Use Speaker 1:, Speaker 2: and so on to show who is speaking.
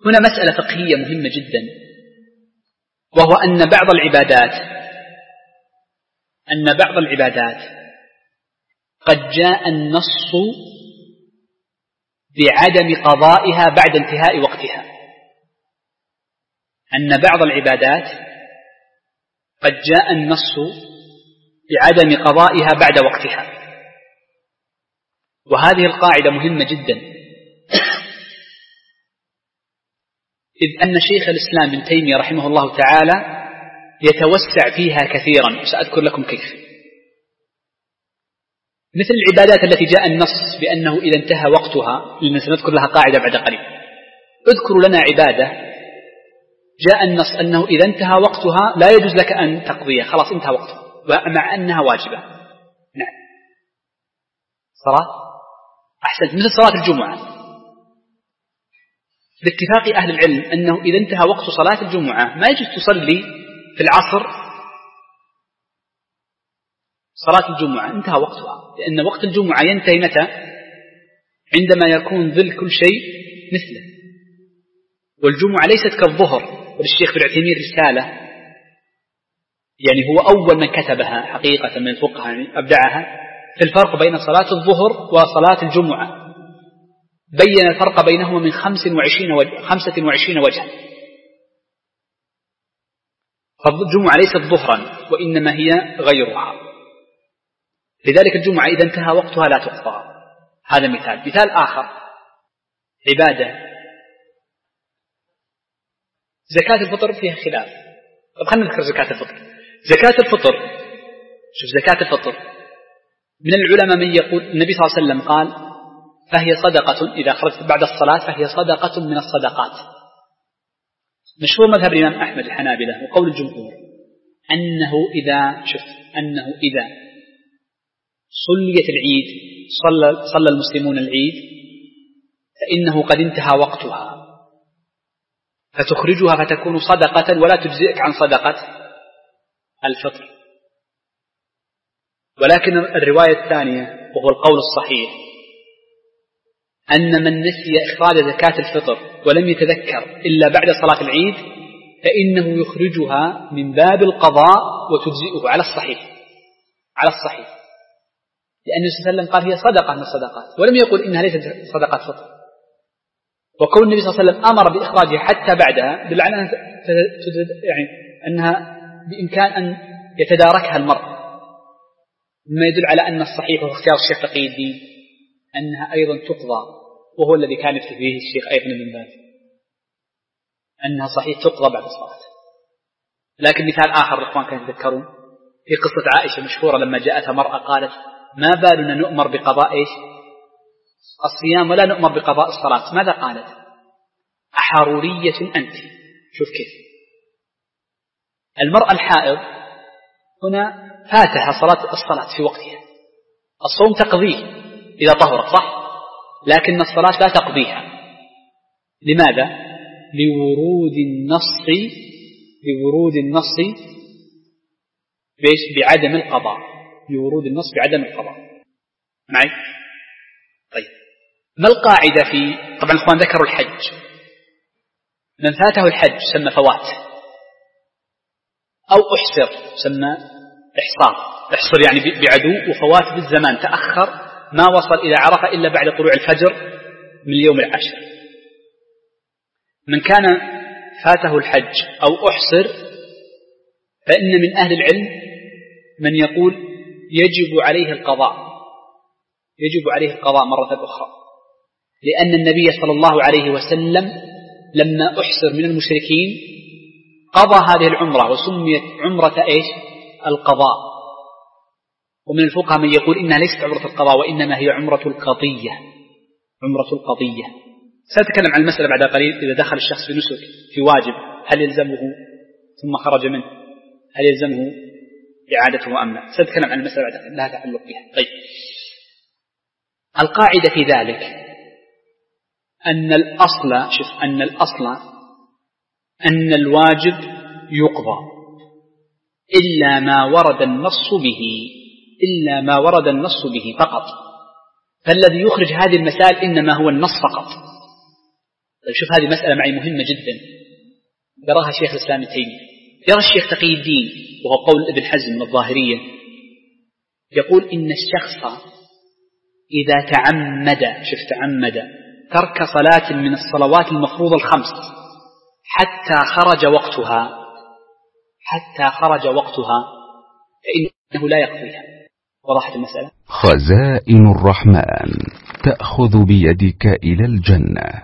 Speaker 1: هنا مسألة فقهية مهمة جدا، وهو أن بعض العبادات قد جاء النص بعدم قضائها بعد انتهاء وقتها. أن بعض العبادات قد جاء النص بعدم قضائها بعد وقتها، وهذه القاعدة مهمة جدا، إذ أن شيخ الإسلام ابن تيمية رحمه الله تعالى يتوسع فيها كثيرا، وسأذكر لكم كيف. مثل العبادات التي جاء النص بأنه إذا انتهى وقتها، لأن سنذكر لها قاعدة بعد قليل. اذكروا لنا عبادة جاء النص أنه إذا انتهى وقتها لا يجوز لك أن تقضيها، خلاص انتهى وقتها، مع أنها واجبة. نعم، صلاة، أحسنت، مثل صلاة الجمعة، باتفاق أهل العلم أنه إذا انتهى وقت صلاة الجمعة ما يجوز تصلي في العصر صلاة الجمعة، انتهى وقتها، لأن وقت الجمعة ينتهي متى؟ عندما يكون ظل كل شيء مثله. والجمعة ليست كالظهر، وللشيخ بن عثيمين رسالة، يعني هو أول من كتبها حقيقة من الفقهاء، يعني أبدعها في الفرق بين صلاة الظهر وصلاة الجمعة، بين الفرق بينهما من 25 وجها. فالجمعة ليست ظهرا وإنما هي غيرها، لذلك الجمعة إذا انتهى وقتها لا تقضى. هذا مثال آخر، عبادة زكاة الفطر فيها خلاف. طب خلينا نذكر زكاة الفطر. شوف زكاة الفطر من العلماء من يقول النبي صلى الله عليه وسلم قال فهي صدقة، إذا خرجت بعد الصلاة فهي صدقة من الصدقات. مشهور مذهب الإمام أحمد الحنابلة وقول الجمهور أنه إذا صليت العيد، صلى المسلمون العيد، فإنه قد انتهى وقتها، فتخرجها فتكون صدقة ولا تجزئك عن صدقة الفطر. ولكن الرواية الثانية وهو القول الصحيح أن من نسي إخراج زكاة الفطر ولم يتذكر إلا بعد صلاة العيد فإنه يخرجها من باب القضاء وتجزئه على الصحيح، لأن النبي صلى الله عليه وسلم قال هي صدقة من الصدقات، ولم يقل إنها ليست صدقة فطر. وكون النبي صلى الله عليه وسلم أمر بإخراجها حتى بعدها دل على أنها بإمكان أن يتداركها المرء، مما يدل على أن الصحيح واختيار الشيخ تقي الدين أنها أيضا تقضى، وهو الذي كان يفتي فيه الشيخ أيضا من باز، أنها صحيح تقضى بعد الصلاة. لكن مثال آخر الإخوان كانوا يتذكرون في قصة عائشة مشهورة لما جاءتها مرأة قالت ما بالنا نؤمر بقضاء الصيام ولا نؤمر بقضاء الصلاة؟ ماذا قالت؟ أحرورية أنت. شوف كيف المرأة الحائض هنا فاتها الصلاة في وقتها، الصوم تقضيه إذا طهرت صح، لكن الصلاة لا تقضيها. لماذا؟ لورود النص بعدم القضاء، لورود النص بعدم القضاء. معي؟ طيب، ما القاعدة طبعا الأخوان ذكروا الحج، من فاته الحج سمى فوات، أو أحصر سمى احصر يعني بعدو، وفوات بالزمان تأخر ما وصل إلى عرفة إلا بعد طلوع الفجر من اليوم العاشر. من كان فاته الحج أو أحصر فإن من أهل العلم من يقول يجب عليه القضاء مرة أخرى، لأن النبي صلى الله عليه وسلم لما أحصر من المشركين قضى هذه العمرة وسميت عمرة القضاء. ومن الفقهاء من يقول إنها ليست عمرة القضاء وإنما هي عمرة القضية. سأتكلم عن المسألة بعد قليل. إذا دخل الشخص في نسك في واجب هل يلزمه ثم خرج منه هل يلزمه إعادته أم لا؟ سأتكلم عن المسألة بعد قليل لها تعلق بها. طيب، القاعدة في ذلك أن الأصل أن الواجب يقضى إلا ما ورد النص به فقط. فالذي يخرج هذه المسائل إنما هو النص فقط. طيب شوف هذه مسألة معي مهمة جدا، يراها شيخ الإسلام ابن تيمية، يرى الشيخ تقي الدين وهو قول ابن حزم من الظاهرية، يقول إن الشخص إذا تعمد، شوف تعمد، ترك صلاة من الصلوات المفروضة الخمس حتى خرج وقتها فإنه لا يقضيها. وضحت المسألة؟
Speaker 2: خزائن الرحمن تأخذ بيدك إلى الجنة.